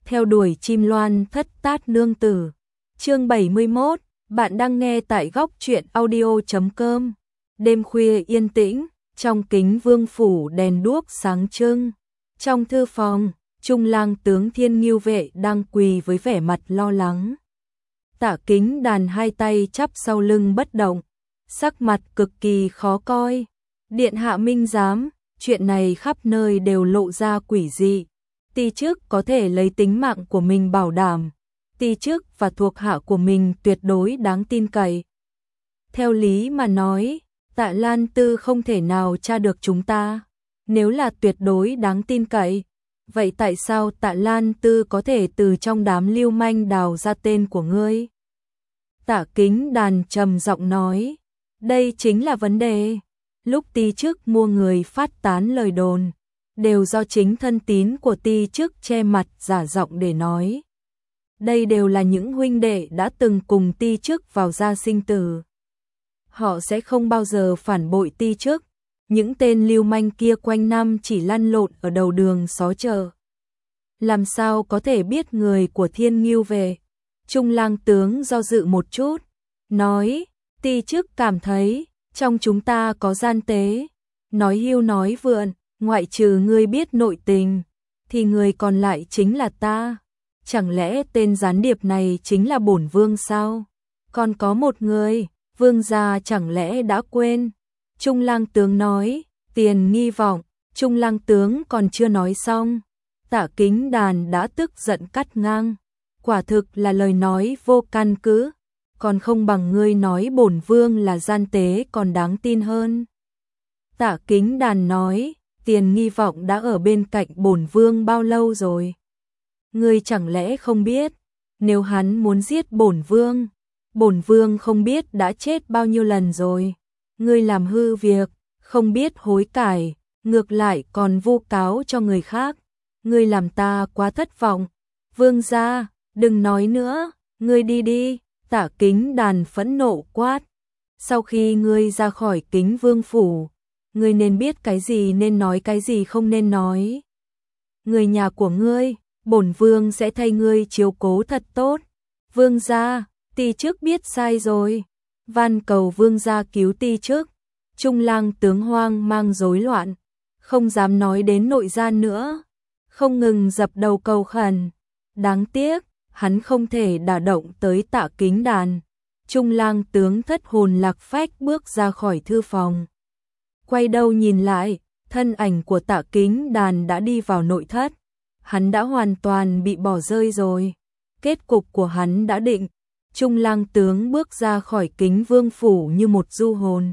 theo đuổi chim loan thất tát nương tử. Chương 71, bạn đang nghe tại góc truyện audio.com. Đêm khuya yên tĩnh, trong kính vương phủ đèn đuốc sáng trưng. Trong thư phòng, Trung lang tướng Thiên Ngưu Vệ đang quỳ với vẻ mặt lo lắng. Tạ Kính Đàn hai tay chắp sau lưng bất động, sắc mặt cực kỳ khó coi. Điện hạ minh giám, chuyện này khắp nơi đều lộ ra quỷ dị. Ti chức có thể lấy tính mạng của mình bảo đảm. Ti chức và thuộc hạ của mình tuyệt đối đáng tin cậy. Theo lý mà nói, Tạ Lan Tư không thể nào tra được chúng ta. Nếu là tuyệt đối đáng tin cậy, vậy tại sao Tạ Lan Tư có thể từ trong đám lưu manh đào ra tên của ngươi? Tạ Kính Đàn trầm giọng nói, đây chính là vấn đề. Lúc Ti chức mua người phát tán lời đồn, đều do chính thân tín của Ti chức che mặt giả giọng để nói. Đây đều là những huynh đệ đã từng cùng Ti chức vào gia sinh tử. Họ sẽ không bao giờ phản bội Ti chức. Những tên lưu manh kia quanh năm chỉ lăn lộn ở đầu đường xó chợ. Làm sao có thể biết người của Thiên Ngưu Vệ? Trung lang tướng do dự một chút, nói, Ti chức cảm thấy, trong chúng ta có gian tế. Nói hưu nói vượn, ngoại trừ ngươi biết nội tình, thì người còn lại chính là ta. Chẳng lẽ tên gián điệp này chính là bổn vương sao? Còn có một người, vương gia chẳng lẽ đã quên? Trung lang tướng nói, Tiền Nghi Vọng. Trung lang tướng còn chưa nói xong, Tạ Kính Đàn đã tức giận cắt ngang. Quả thực là lời nói vô căn cứ, còn không bằng ngươi nói bổn vương là gian tế còn đáng tin hơn. Tạ Kính Đàn nói, Tiền Nghi Vọng đã ở bên cạnh bổn vương bao lâu rồi? Ngươi chẳng lẽ không biết, nếu hắn muốn giết bổn vương không biết đã chết bao nhiêu lần rồi. Ngươi làm hư việc, không biết hối cải, ngược lại còn vu cáo cho người khác. Ngươi làm ta quá thất vọng. Vương gia, đừng nói nữa, ngươi đi đi. Tạ Kính Đàn phẫn nộ quát. Sau khi ngươi ra khỏi Kính Vương phủ, ngươi nên biết cái gì nên nói, cái gì không nên nói. Người nhà của ngươi, bổn vương sẽ thay ngươi chiếu cố thật tốt. Vương gia, Ti chức biết sai rồi. Van cầu vương gia cứu Ti chức. Trung lang tướng hoang mang rối loạn, không dám nói đến nội gian nữa, không ngừng dập đầu cầu khẩn. Đáng tiếc, hắn không thể đả động tới Tạ Kính Đàn. Trung lang tướng thất hồn lạc phách bước ra khỏi thư phòng. Quay đầu nhìn lại, thân ảnh của Tạ Kính Đàn đã đi vào nội thất. Hắn đã hoàn toàn bị bỏ rơi rồi. Kết cục của hắn đã định. Trung lang tướng bước ra khỏi Kính Vương phủ như một du hồn.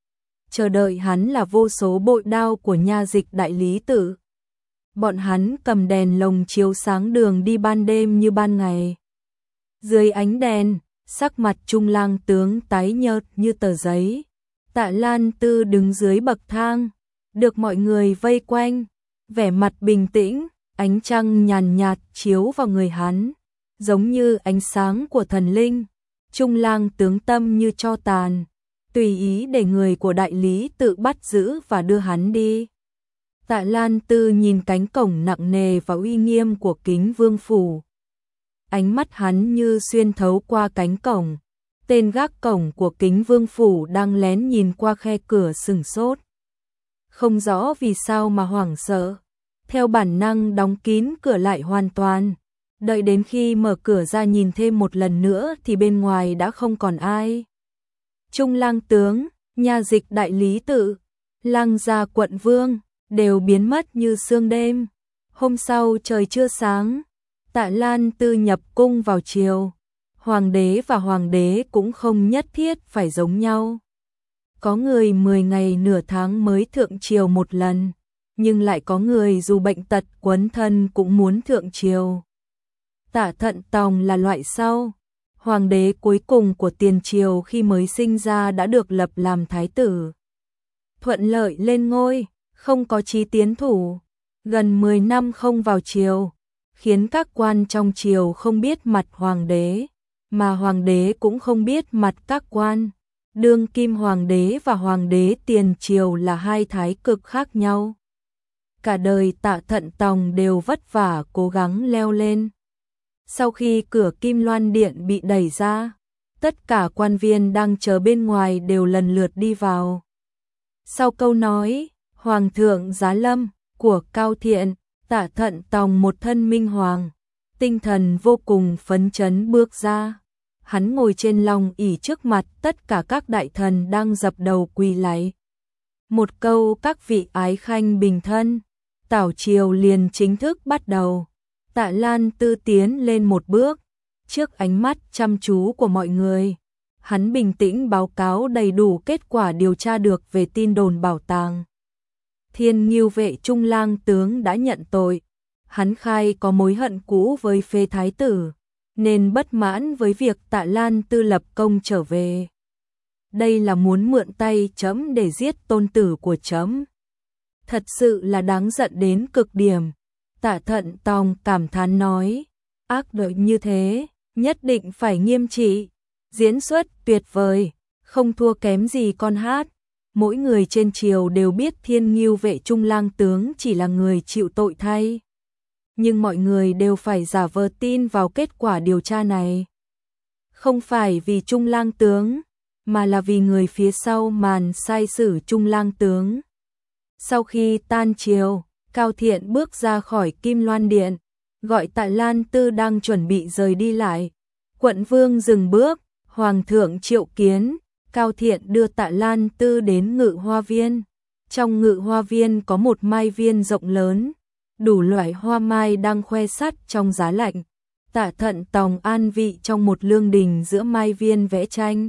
Chờ đợi hắn là vô số bội đao của nha dịch đại lý tự. Bọn hắn cầm đèn lồng chiếu sáng đường đi ban đêm như ban ngày. Dưới ánh đèn, sắc mặt Trung lang tướng tái nhợt như tờ giấy. Tạ Lan Tư đứng dưới bậc thang, được mọi người vây quanh, vẻ mặt bình tĩnh, ánh trăng nhàn nhạt chiếu vào người hắn, giống như ánh sáng của thần linh. Trung lang tướng tâm như tro tàn, tùy ý để người của đại lý tự bắt giữ và đưa hắn đi. Tạ Lan Tư nhìn cánh cổng nặng nề và uy nghiêm của Kính Vương phủ. Ánh mắt hắn như xuyên thấu qua cánh cổng. Tên gác cổng của Kính Vương phủ đang lén nhìn qua khe cửa sửng sốt. Không rõ vì sao mà hoảng sợ. Theo bản năng đóng kín cửa lại hoàn toàn. Đợi đến khi mở cửa ra nhìn thêm một lần nữa thì bên ngoài đã không còn ai. Trung lang tướng, nha dịch đại lý tự, lang gia quận vương đều biến mất như sương đêm. Hôm sau trời chưa sáng, Tạ Lan Tư nhập cung vào chiều. Hoàng đế và hoàng đế cũng không nhất thiết phải giống nhau. Có người 10 ngày nửa tháng mới thượng triều một lần, nhưng lại có người dù bệnh tật quấn thân cũng muốn thượng triều. Tạ Thận Tòng là loại sau. Hoàng đế cuối cùng của tiền triều khi mới sinh ra đã được lập làm thái tử. Thuận lợi lên ngôi, không có chí tiến thủ. Gần 10 năm không vào triều, khiến các quan trong triều không biết mặt hoàng đế, mà hoàng đế cũng không biết mặt các quan. Đương kim hoàng đế và hoàng đế tiền triều là hai thái cực khác nhau. Cả đời Tạ Thận Tòng đều vất vả cố gắng leo lên, Sau khi cửa Kim Loan Điện bị đẩy ra, tất cả quan viên đang chờ bên ngoài đều lần lượt đi vào. Sau câu nói, Hoàng thượng giá lâm, của Cao Thiện, Tạ Thận Tòng một thân minh hoàng, tinh thần vô cùng phấn chấn bước ra. Hắn ngồi trên long ỷ trước mặt tất cả các đại thần đang dập đầu quỳ lạy. Một câu các vị ái khanh bình thân, tảo triều liền chính thức bắt đầu. Tạ Lan Tư tiến lên một bước, trước ánh mắt chăm chú của mọi người, hắn bình tĩnh báo cáo đầy đủ kết quả điều tra được về tin đồn bảo tàng. Thiên Ngưu Vệ Trung Lang tướng đã nhận tội, hắn khai có mối hận cũ với Phê Thái tử, nên bất mãn với việc Tạ Lan Tư lập công trở về. Đây là muốn mượn tay trẫm để giết tôn tử của trẫm. Thật sự là đáng giận đến cực điểm. Tạ Thận Tòng cảm thán nói, ác độc như thế, nhất định phải nghiêm trị. Diễn xuất tuyệt vời, không thua kém gì con hát. Mỗi người trên triều đều biết Thiên Ngưu Vệ Trung Lang tướng chỉ là người chịu tội thay. Nhưng mọi người đều phải giả vờ tin vào kết quả điều tra này. Không phải vì Trung Lang tướng, mà là vì người phía sau màn sai sử Trung Lang tướng. Sau khi tan triều, Cao Thiện bước ra khỏi Kim Loan Điện, gọi Tạ Lan Tư đang chuẩn bị rời đi lại. Quận vương dừng bước, Hoàng thượng triệu kiến, Cao Thiện đưa Tạ Lan Tư đến Ngự Hoa Viên. Trong Ngự Hoa Viên có một mai viên rộng lớn, đủ loại hoa mai đang khoe sắt trong giá lạnh. Tạ Thận Tòng an vị trong một lương đình giữa mai viên vẽ tranh.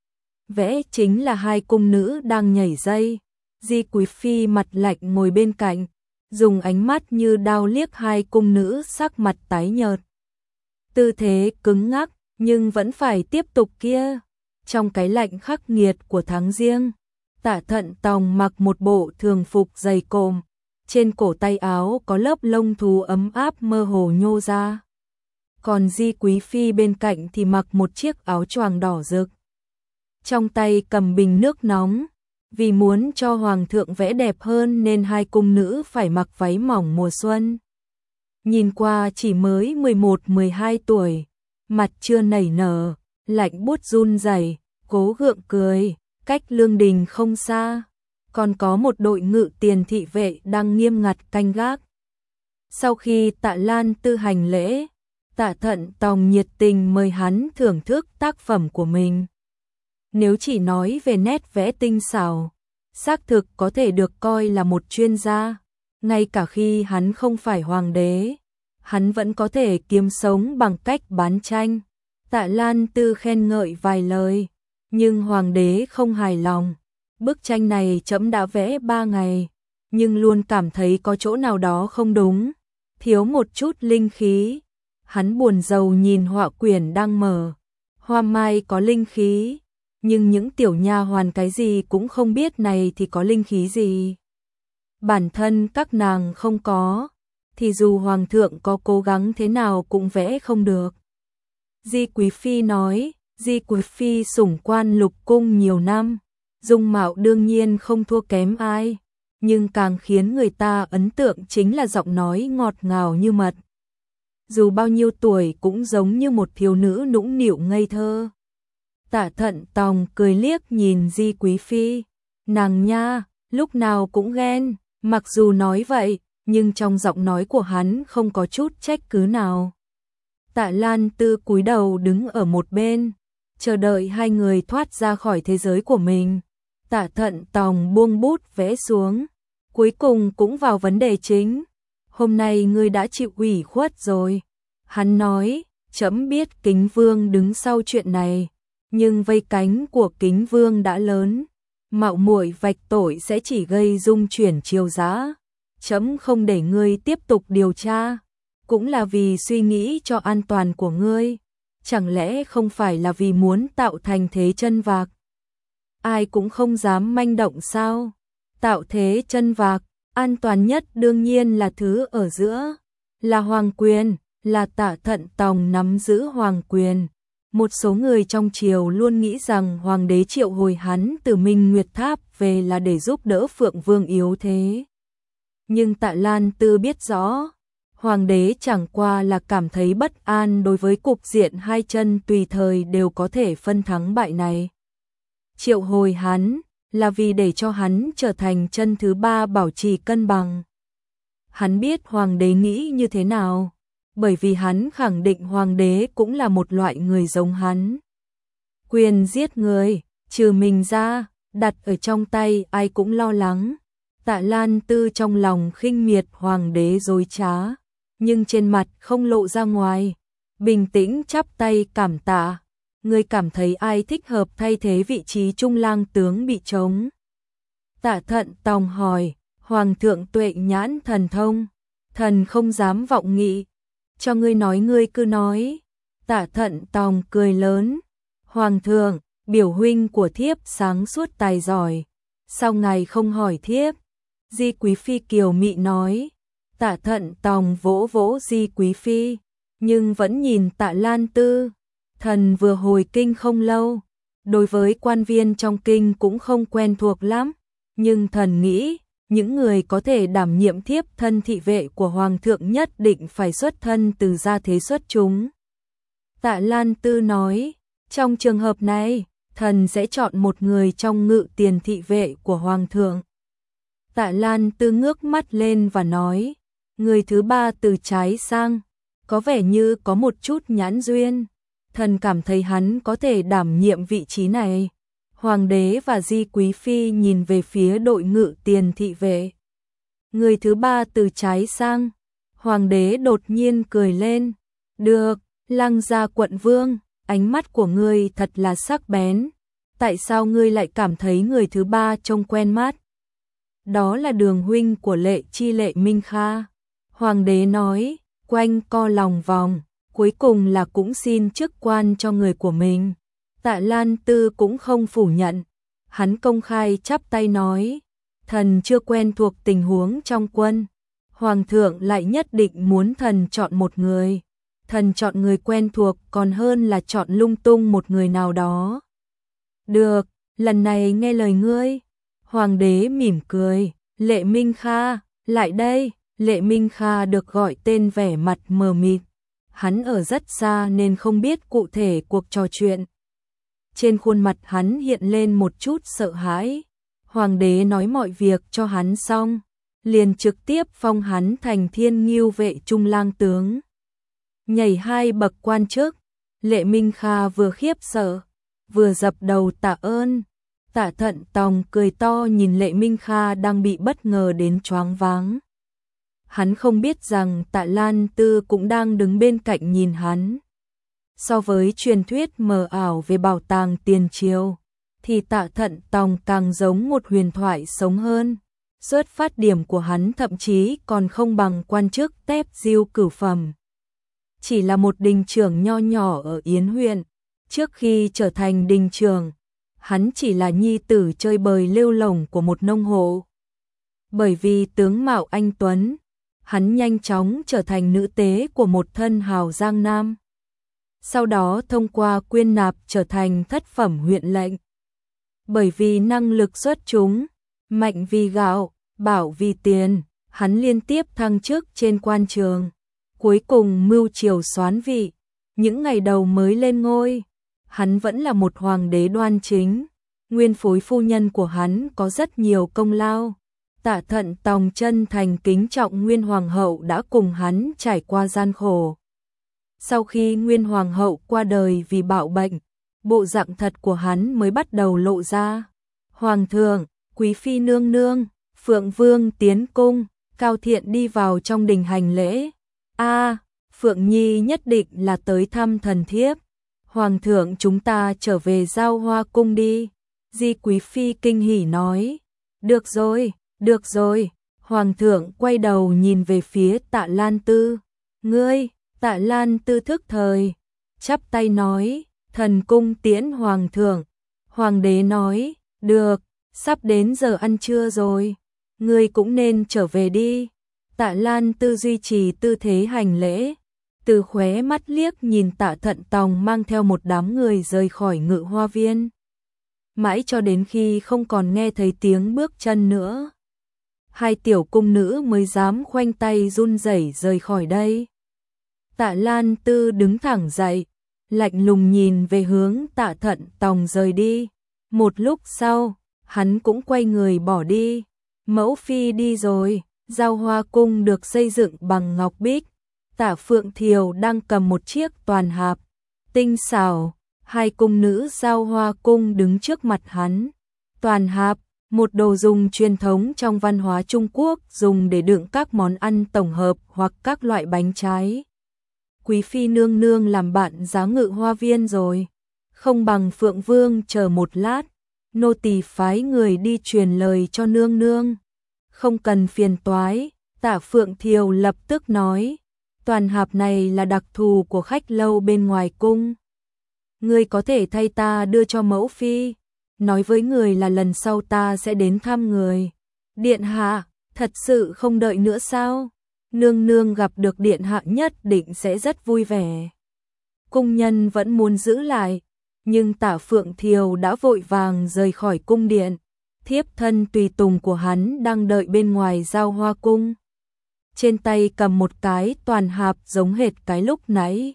Vẽ chính là hai cung nữ đang nhảy dây. Di Quý Phi mặt lạnh ngồi bên cạnh, dùng ánh mắt như đao liếc hai cung nữ sắc mặt tái nhợt. Tư thế cứng ngắc, nhưng vẫn phải tiếp tục kia. Trong cái lạnh khắc nghiệt của tháng Giêng, Tạ Thận Tòng mặc một bộ thường phục dày cộm, trên cổ tay áo có lớp lông thú ấm áp mơ hồ nhô ra. Còn Di Quý Phi bên cạnh thì mặc một chiếc áo choàng đỏ rực. Trong tay cầm bình nước nóng, vì muốn cho Hoàng thượng vẽ đẹp hơn nên hai cung nữ phải mặc váy mỏng mùa xuân. Nhìn qua chỉ mới 11-12 tuổi, mặt chưa nảy nở, lạnh buốt run rẩy, cố gượng cười, cách lương đình không xa, còn có một đội ngự tiền thị vệ đang nghiêm ngặt canh gác. Sau khi Tạ Lan Tư hành lễ, Tạ Thận Tòng nhiệt tình mời hắn thưởng thức tác phẩm của mình. Nếu chỉ nói về nét vẽ tinh xảo, xác thực có thể được coi là một chuyên gia, ngay cả khi hắn không phải hoàng đế, hắn vẫn có thể kiếm sống bằng cách bán tranh. Tạ Lan Tư khen ngợi vài lời, nhưng hoàng đế không hài lòng. Bức tranh này trẫm đã vẽ 3 ngày, nhưng luôn cảm thấy có chỗ nào đó không đúng, thiếu một chút linh khí. Hắn buồn rầu nhìn họa quyển đang mở, hoa mai có linh khí, nhưng những tiểu nha hoàn cái gì cũng không biết này thì có linh khí gì. Bản thân các nàng không có, thì dù hoàng thượng có cố gắng thế nào cũng vẽ không được. Di Quý Phi nói, Di Quý Phi sủng quan lục cung nhiều năm, dung mạo đương nhiên không thua kém ai, nhưng càng khiến người ta ấn tượng chính là giọng nói ngọt ngào như mật. Dù bao nhiêu tuổi cũng giống như một thiếu nữ nũng nịu ngây thơ. Tạ Thận Tòng cười liếc nhìn Di Quý Phi, nàng nha, lúc nào cũng ghen. Mặc dù nói vậy, nhưng trong giọng nói của hắn không có chút trách cứ nào. Tạ Lan Tư cúi đầu đứng ở một bên, chờ đợi hai người thoát ra khỏi thế giới của mình. Tạ Thận Tòng buông bút vẽ xuống, cuối cùng cũng vào vấn đề chính. Hôm nay ngươi đã chịu ủy khuất rồi. Hắn nói, trẫm biết Kính Vương đứng sau chuyện này, nhưng vây cánh của Kính Vương đã lớn, mạo muội vạch tội sẽ chỉ gây dung chuyển triều giá. Trẫm không để ngươi tiếp tục điều tra, cũng là vì suy nghĩ cho an toàn của ngươi. Chẳng lẽ không phải là vì muốn tạo thành thế chân vạc? Ai cũng không dám manh động sao? Tạo thế chân vạc, an toàn nhất đương nhiên là thứ ở giữa, là hoàng quyền, là Tạ Thận Tòng nắm giữ hoàng quyền. Một số người trong triều luôn nghĩ rằng hoàng đế triệu hồi hắn từ Minh Nguyệt Tháp về là để giúp đỡ Phượng Vương yếu thế. Nhưng Tạ Lan Tư biết rõ, Hoàng đế chẳng qua là cảm thấy bất an đối với cục diện hai chân tùy thời đều có thể phân thắng bại này. Triệu hồi hắn là vì để cho hắn trở thành chân thứ ba bảo trì cân bằng. Hắn biết hoàng đế nghĩ như thế nào, bởi vì hắn khẳng định hoàng đế cũng là một loại người giống hắn. Quyền giết người, trừ mình ra, đặt ở trong tay ai cũng lo lắng. Tạ Lan Tư trong lòng khinh miệt hoàng đế dối trá, nhưng trên mặt không lộ ra ngoài, bình tĩnh chắp tay cảm tạ. Ngươi cảm thấy ai thích hợp thay thế vị trí trung lang tướng bị trống? Tạ Thận Tòng hỏi. Hoàng thượng tuệ nhãn thần thông, thần không dám vọng nghị, cho ngươi nói ngươi cứ nói. Tạ Thận Tòng cười lớn. Hoàng thượng, biểu huynh của thiếp sáng suốt tài giỏi, sao ngài không hỏi thiếp? Di Quý Phi kiều mị nói. Tạ Thận Tòng vỗ vỗ Di Quý Phi, nhưng vẫn nhìn Tạ Lan Tư. Thần vừa hồi kinh không lâu, đối với quan viên trong kinh cũng không quen thuộc lắm, nhưng thần nghĩ những người có thể đảm nhiệm thiếp thân thị vệ của hoàng thượng nhất định phải xuất thân từ gia thế xuất chúng. Tạ Lan Tư nói, trong trường hợp này, thần sẽ chọn một người trong ngự tiền thị vệ của hoàng thượng. Tạ Lan Tư ngước mắt lên và nói, người thứ ba từ trái sang, có vẻ như có một chút nhãn duyên, thần cảm thấy hắn có thể đảm nhiệm vị trí này. Hoàng đế và Di Quý Phi nhìn về phía đội ngự tiền thị vệ. Người thứ ba từ trái sang, hoàng đế đột nhiên cười lên. Được, Lăng Gia quận vương, ánh mắt của ngươi thật là sắc bén. Tại sao ngươi lại cảm thấy người thứ ba trông quen mắt? Đó là đường huynh của Lệ Chi Lệ Minh Kha. Hoàng đế nói, quanh co lòng vòng, cuối cùng là cũng xin chức quan cho người của mình. Tạ Lan Tư cũng không phủ nhận, hắn công khai chắp tay nói, thần chưa quen thuộc tình huống trong quân, hoàng thượng lại nhất định muốn thần chọn một người, thần chọn người quen thuộc còn hơn là chọn lung tung một người nào đó. Được, lần này nghe lời ngươi. Hoàng đế mỉm cười, Lệ Minh Kha, lại đây. Lệ Minh Kha được gọi tên vẻ mặt mờ mịt, hắn ở rất xa nên không biết cụ thể cuộc trò chuyện. Trên khuôn mặt hắn hiện lên một chút sợ hãi. Hoàng đế nói mọi việc cho hắn xong, liền trực tiếp phong hắn thành Thiên Ngưu vệ trung lang tướng. Nhảy 2 bậc quan chức, Lệ Minh Kha vừa khiếp sợ, vừa dập đầu tạ ơn. Tạ Thận Tòng cười to nhìn Lệ Minh Kha đang bị bất ngờ đến choáng váng. Hắn không biết rằng Tạ Lan Tư cũng đang đứng bên cạnh nhìn hắn. So với truyền thuyết mờ ảo về bảo tàng tiền triều, thì Tạ Thận Tòng càng giống một huyền thoại sống hơn. Xuất phát điểm của hắn thậm chí còn không bằng quan chức tép diêu cửu phẩm. Chỉ là một đình trưởng nho nhỏ ở Yến huyện. Trước khi trở thành đình trưởng, hắn chỉ là nhi tử chơi bời lêu lổng của một nông hộ. Bởi vì tướng mạo anh tuấn, hắn nhanh chóng trở thành nữ tế của một thân hào giang nam. Sau đó thông qua quyên nạp trở thành thất phẩm huyện lệnh. Bởi vì năng lực xuất chúng, mạnh vì gạo, bảo vì tiền, hắn liên tiếp thăng chức trên quan trường. Cuối cùng mưu triều soán vị, những ngày đầu mới lên ngôi, hắn vẫn là một hoàng đế đoan chính. Nguyên phối phu nhân của hắn có rất nhiều công lao. Tạ Thận Tòng chân thành kính trọng Nguyên Hoàng hậu đã cùng hắn trải qua gian khổ. Sau khi Nguyên Hoàng hậu qua đời vì bạo bệnh, bộ dạng thật của hắn mới bắt đầu lộ ra. Hoàng thượng, Quý Phi nương nương, Phượng Vương tiến cung, Cao Thiện đi vào trong đình hành lễ. Phượng Nhi nhất định là tới thăm thần thiếp. Hoàng thượng chúng ta trở về Giao Hoa cung đi. Di Quý Phi kinh hỉ nói. Được rồi, được rồi. Hoàng thượng quay đầu nhìn về phía Tạ Lan Tư. Ngươi, Tạ Lan Tư thức thời, chắp tay nói, thần cung tiễn hoàng thượng. Hoàng đế nói, được, sắp đến giờ ăn trưa rồi, ngươi cũng nên trở về đi. Tạ Lan Tư duy trì tư thế hành lễ, từ khóe mắt liếc nhìn Tạ Thận Tòng mang theo một đám người rời khỏi Ngự Hoa Viên. Mãi cho đến khi không còn nghe thấy tiếng bước chân nữa. hai tiểu cung nữ mới dám khoanh tay run rẩy rời khỏi đây. Tạ Lan Tư đứng thẳng dậy, lạnh lùng nhìn về hướng Tạ Thận Tòng rời đi. Một lúc sau, hắn cũng quay người bỏ đi. Mẫu phi đi rồi, Giao Hoa cung được xây dựng bằng ngọc bích. Tạ Phượng Thiều đang cầm một chiếc toàn hạp tinh xảo, hai cung nữ Giao Hoa cung đứng trước mặt hắn. Toàn hạp, một đồ dùng truyền thống trong văn hóa Trung Quốc, dùng để đựng các món ăn tổng hợp hoặc các loại bánh trái. Quý phi nương nương làm bạn giá ngự hoa viên rồi, không bằng Phượng Vương chờ một lát, nô tỳ phái người đi truyền lời cho nương nương. Không cần phiền toái, Tạ Phượng Thiều lập tức nói, toàn hạp này là đặc thù của khách lâu bên ngoài cung. Ngươi có thể thay ta đưa cho mẫu phi, nói với người là lần sau ta sẽ đến thăm người. Điện hạ, thật sự không đợi nữa sao? Nương nương gặp được điện hạ nhất định sẽ rất vui vẻ. Cung nhân vẫn muốn giữ lại, nhưng Tạ Phượng Thiều đã vội vàng rời khỏi cung điện. Thiếp thân tùy tùng của hắn đang đợi bên ngoài Giao Hoa cung. Trên tay cầm một cái toàn hạp giống hệt cái lúc nãy.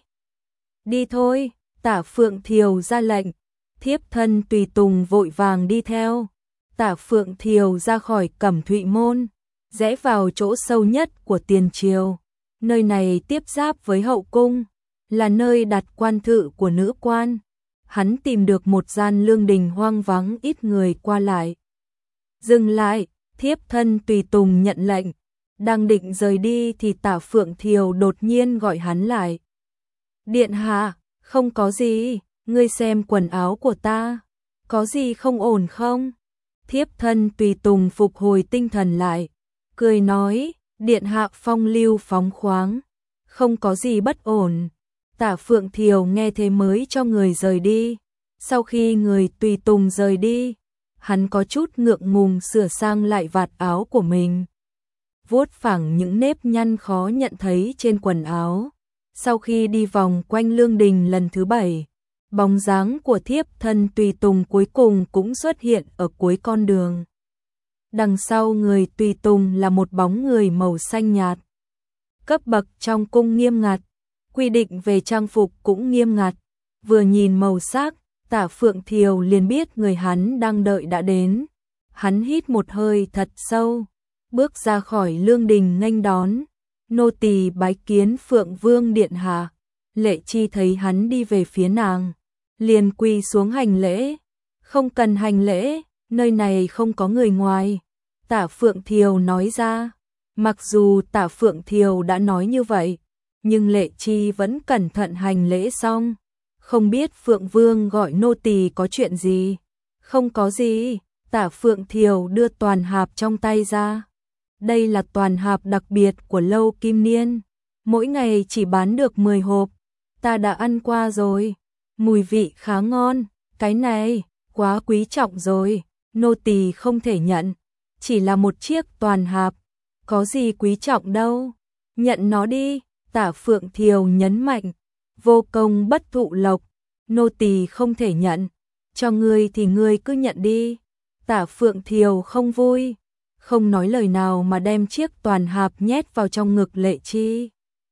Đi thôi, Tạ Phượng Thiều ra lệnh. Thiếp thân tùy tùng vội vàng đi theo. Tạ Phượng Thiều ra khỏi Cẩm Thụy môn, rẽ vào chỗ sâu nhất của tiền triều. Nơi này tiếp giáp với hậu cung, là nơi đặt quan thự của nữ quan. Hắn tìm được một gian lương đình hoang vắng ít người qua lại. Dừng lại, thiếp thân tùy tùng nhận lệnh. Đang định rời đi thì Tạ Phượng Thiều đột nhiên gọi hắn lại. Điện hạ, không có gì, ngươi xem quần áo của ta, có gì không ổn không? Thiếp thân tùy tùng phục hồi tinh thần lại, cười nói, điện hạ phong lưu phóng khoáng, không có gì bất ổn. Tạ Phượng Thiều nghe thế mới cho người rời đi. Sau khi người tùy tùng rời đi, hắn có chút ngượng ngùng sửa sang lại vạt áo của mình, vuốt phẳng những nếp nhăn khó nhận thấy trên quần áo. Sau khi đi vòng quanh lương đình lần thứ 7, bóng dáng của thiếp thân tùy tùng cuối cùng cũng xuất hiện ở cuối con đường. Đằng sau người tùy tùng là một bóng người màu xanh nhạt. Cấp bậc trong cung nghiêm ngặt, quy định về trang phục cũng nghiêm ngặt. Vừa nhìn màu sắc, Tạ Phượng Thiều liền biết người hắn đang đợi đã đến. Hắn hít một hơi thật sâu, bước ra khỏi lương đình nghênh đón. Nô tỳ bái kiến Phượng Vương điện hạ. Lệ Chi thấy hắn đi về phía nàng, liền quỳ xuống hành lễ. Không cần hành lễ, nơi này không có người ngoài, Tạ Phượng Thiều nói ra. Mặc dù Tạ Phượng Thiều đã nói như vậy, nhưng Lệ Chi vẫn cẩn thận hành lễ xong. Không biết Phượng Vương gọi nô tỳ có chuyện gì? Không có gì, Tạ Phượng Thiều đưa toàn hạp trong tay ra. Đây là toàn hạp đặc biệt của Lâu Kim Niên, mỗi ngày chỉ bán được 10 hộp. Ta đã ăn qua rồi, mùi vị khá ngon, cái này quá quý trọng rồi, nô tỳ không thể nhận, chỉ là một chiếc toàn hạp, có gì quý trọng đâu, nhận nó đi. Tạ Phượng Thiều nhấn mạnh, vô công bất thụ lộc, nô tỳ không thể nhận, cho ngươi thì ngươi cứ nhận đi. Tạ Phượng Thiều không vui, không nói lời nào mà đem chiếc toàn hạp nhét vào trong ngực Lệ Chi.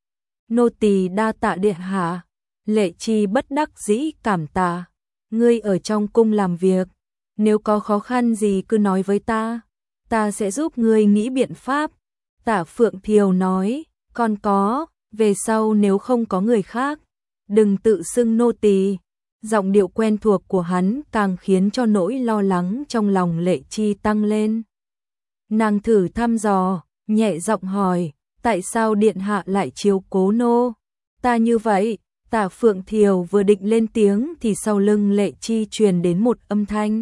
Nô tỳ đa tạ điện hạ. Lệ Chi bất đắc dĩ cảm tạ. Ngươi ở trong cung làm việc, nếu có khó khăn gì cứ nói với ta sẽ giúp ngươi nghĩ biện pháp. Tạ Phượng Thiều nói, còn có, về sau nếu không có người khác, đừng tự xưng nô tỳ. Giọng điệu quen thuộc của hắn càng khiến cho nỗi lo lắng trong lòng Lệ Chi tăng lên. Nàng thử thăm dò, nhẹ giọng hỏi, tại sao điện hạ lại chiếu cố nô ta như vậy? Tạ Phượng Thiều vừa định lên tiếng thì sau lưng Lệ Chi truyền đến một âm thanh.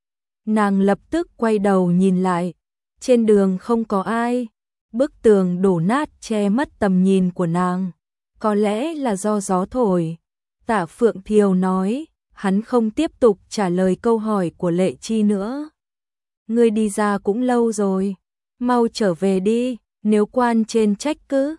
Nàng lập tức quay đầu nhìn lại, trên đường không có ai, bức tường đổ nát che mất tầm nhìn của nàng, có lẽ là do gió thổi. Tạ Phượng Thiều nói, hắn không tiếp tục trả lời câu hỏi của Lệ Chi nữa. Ngươi đi ra cũng lâu rồi, mau trở về đi, nếu quan trên trách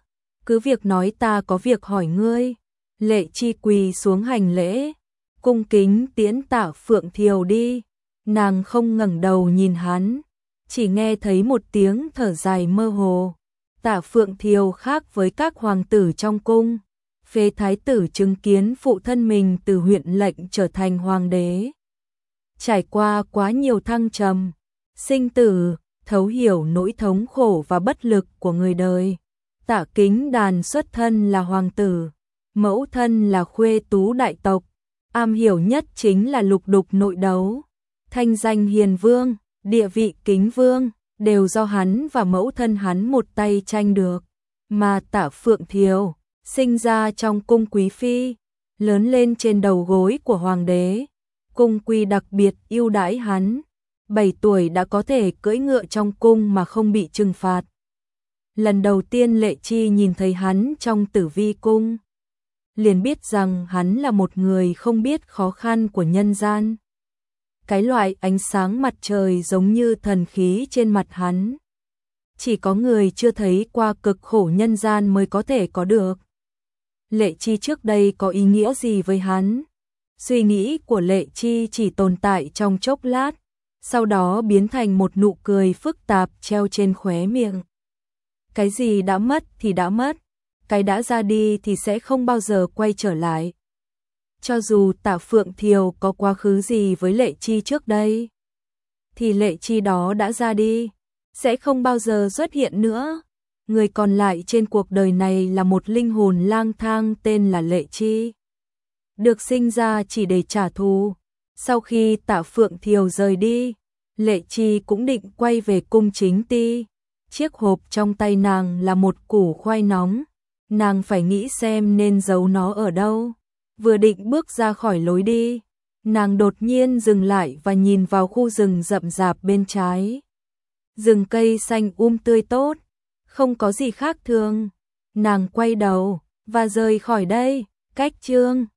cứ việc nói, ta có việc hỏi ngươi. Lệ Chi quỳ xuống hành lễ, cung kính tiễn Tạ Phượng Thiều đi. Nàng không ngẩng đầu nhìn hắn, chỉ nghe thấy một tiếng thở dài mơ hồ. Tả Phượng Thiều khác với các hoàng tử trong cung. Phế thái tử chứng kiến phụ thân mình từ huyện lệnh trở thành hoàng đế. Trải qua quá nhiều thăng trầm, sinh tử, thấu hiểu nỗi thống khổ và bất lực của người đời. Tạ Kính Đàn xuất thân là hoàng tử, mẫu thân là khuê tú đại tộc, am hiểu nhất chính là lục đục nội đấu. Thanh danh hiền vương, địa vị kính vương, đều do hắn và mẫu thân hắn một tay tranh được. Mà Tả Phượng Thiều, sinh ra trong cung quý phi, lớn lên trên đầu gối của hoàng đế. Cung quy đặc biệt ưu đãi hắn, 7 tuổi đã có thể cưỡi ngựa trong cung mà không bị trừng phạt. Lần đầu tiên Lệ Chi nhìn thấy hắn trong Tử Vi cung, liền biết rằng hắn là một người không biết khó khăn của nhân gian. Cái loại ánh sáng mặt trời giống như thần khí trên mặt hắn, chỉ có người chưa thấy qua cực khổ nhân gian mới có thể có được. Lệ Chi trước đây có ý nghĩa gì với hắn? Suy nghĩ của Lệ Chi chỉ tồn tại trong chốc lát, sau đó biến thành một nụ cười phức tạp treo trên khóe miệng. Cái gì đã mất thì đã mất, cái đã ra đi thì sẽ không bao giờ quay trở lại. Cho dù Tả Phượng Thiều có quá khứ gì với Lệ Chi trước đây, thì Lệ Chi đó đã ra đi, sẽ không bao giờ xuất hiện nữa. Người còn lại trên cuộc đời này là một linh hồn lang thang tên là Lệ Chi, được sinh ra chỉ để trả thù. Sau khi Tả Phượng Thiều rời đi, Lệ Chi cũng định quay về cung chính ti. Chiếc hộp trong tay nàng là một củ khoai nóng, nàng phải nghĩ xem nên giấu nó ở đâu. Vừa định bước ra khỏi lối đi, nàng đột nhiên dừng lại và nhìn vào khu rừng rậm rạp bên trái. Rừng cây xanh tươi tốt, không có gì khác thường. Nàng quay đầu và rời khỏi đây. Cách chương